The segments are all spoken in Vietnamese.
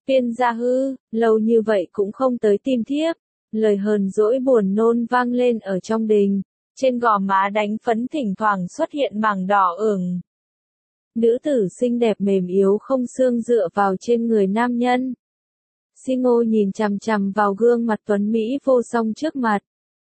Viên gia hư, lâu như vậy cũng không tới tìm thiếp. Lời hờn dỗi buồn nôn vang lên ở trong đình. Trên gò má đánh phấn thỉnh thoảng xuất hiện mảng đỏ ửng. Nữ tử xinh đẹp mềm yếu không xương dựa vào trên người nam nhân. Si Ngô nhìn chằm chằm vào gương mặt tuấn Mỹ vô song trước mặt.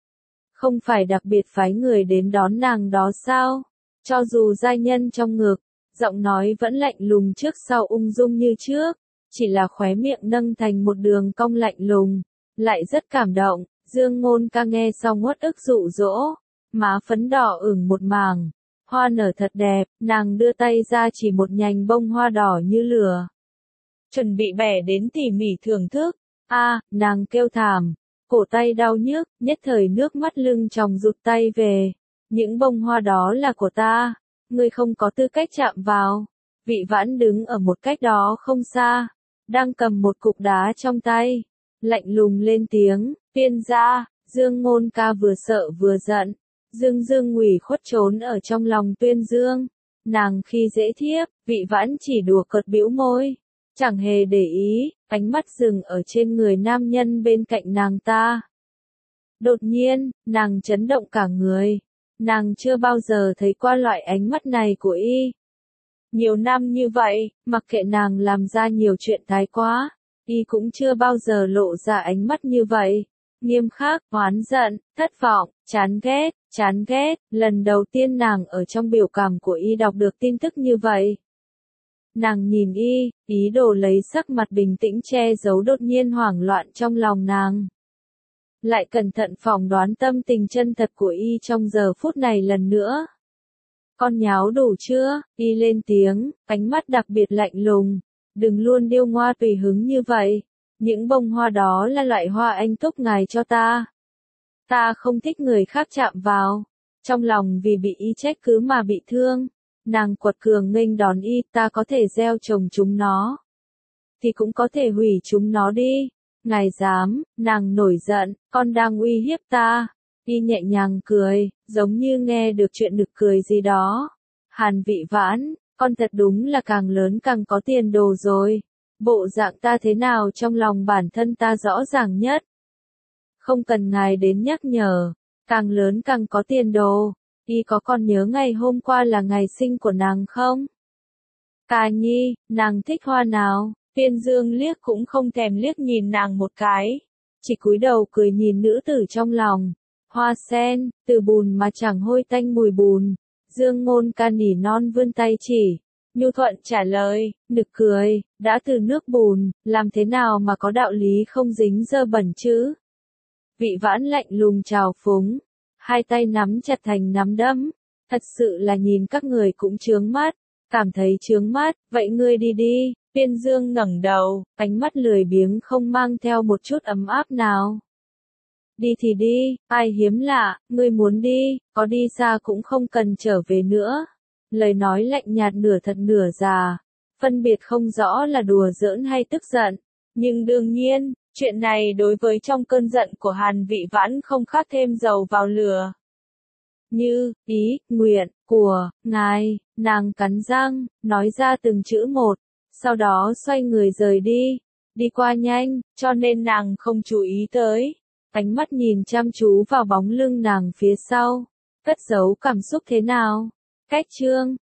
Không phải đặc biệt phái người đến đón nàng đó sao? Cho dù giai nhân trong ngực, giọng nói vẫn lạnh lùng trước sau ung dung như trước, chỉ là khóe miệng nâng thành một đường cong lạnh lùng, lại rất cảm động. Dương Ngôn Ca nghe xong uất ức dụ dỗ, má phấn đỏ ửng một mảng, hoa nở thật đẹp, nàng đưa tay ra chỉ một nhành bông hoa đỏ như lửa. Chuẩn bị bẻ đến tỉ mỉ thưởng thức. Nàng kêu thảm, cổ tay đau nhức, nhất thời nước mắt lưng tròng rụt tay về. Những bông hoa đó là của ta, ngươi không có tư cách chạm vào. Vị Vãn đứng ở một cách đó không xa, đang cầm một cục đá trong tay, lạnh lùng lên tiếng, Tiên gia. Dương Ngôn Ca vừa sợ vừa giận, dương ủy khuất trốn ở trong lòng Tuyên Dương. Nàng khi dễ thiếp, Vị Vãn chỉ đùa cợt bĩu môi, chẳng hề để ý, ánh mắt dừng ở trên người nam nhân bên cạnh nàng ta. Đột nhiên, nàng chấn động cả người. Nàng chưa bao giờ thấy qua loại ánh mắt này của y. Nhiều năm như vậy, mặc kệ nàng làm ra nhiều chuyện thái quá, y cũng chưa bao giờ lộ ra ánh mắt như vậy. Nghiêm khắc, oán giận, thất vọng, chán ghét, lần đầu tiên nàng ở trong biểu cảm của y đọc được tin tức như vậy. Nàng nhìn y, ý đồ lấy sắc mặt bình tĩnh che giấu đột nhiên hoảng loạn trong lòng nàng. Lại cẩn thận phỏng đoán tâm tình chân thật của y trong giờ phút này lần nữa. Con nháo đủ chưa? Y lên tiếng, ánh mắt đặc biệt lạnh lùng. Đừng luôn điêu ngoa tùy hứng như vậy. Những bông hoa đó là loại hoa anh túc ngài cho ta. Ta không thích người khác chạm vào. Trong lòng vì bị y trách cứ mà bị thương. Nàng quật cường nghênh đón y, ta có thể gieo trồng chúng nó. Thì cũng có thể hủy chúng nó đi. Ngài dám, nàng nổi giận, con đang uy hiếp ta. Y nhẹ nhàng cười, giống như nghe được chuyện nực cười gì đó. Hàn Vị Vãn, con thật đúng là càng lớn càng có tiền đồ rồi. Bộ dạng ta thế nào trong lòng bản thân ta rõ ràng nhất. Không cần ngài đến nhắc nhở, càng lớn càng có tiền đồ. Y có còn nhớ ngày hôm qua là ngày sinh của nàng không? Ca Nhi, nàng thích hoa nào? Tiên Dương liếc cũng không thèm liếc nhìn nàng một cái, chỉ cúi đầu cười nhìn nữ tử trong lòng. Hoa sen, từ bùn mà chẳng hôi tanh mùi bùn. Dương Ngôn Ca nỉ non vươn tay chỉ, nhu thuận trả lời, nực cười, đã từ nước bùn, làm thế nào mà có đạo lý không dính dơ bẩn chứ? Vị Vãn lạnh lùng trào phúng, hai tay nắm chặt thành nắm đấm, thật sự là nhìn các người cũng chướng mắt, cảm thấy chướng mắt, vậy ngươi đi đi. Tiên Dương ngẩng đầu, ánh mắt lười biếng không mang theo một chút ấm áp nào. Đi thì đi, ai hiếm lạ, ngươi muốn đi, có đi xa cũng không cần trở về nữa. Lời nói lạnh nhạt nửa thật nửa giả, phân biệt không rõ là đùa giỡn hay tức giận. Nhưng đương nhiên, chuyện này đối với trong cơn giận của Hàn Vị Vãn không khác thêm dầu vào lửa. Như, ý, nguyện, của, ngài, nàng cắn răng, nói ra từng chữ một. Sau đó xoay người rời đi qua nhanh, cho nên nàng không chú ý tới. Ánh mắt nhìn chăm chú vào bóng lưng nàng phía sau, cất giấu cảm xúc thế nào. Cách chương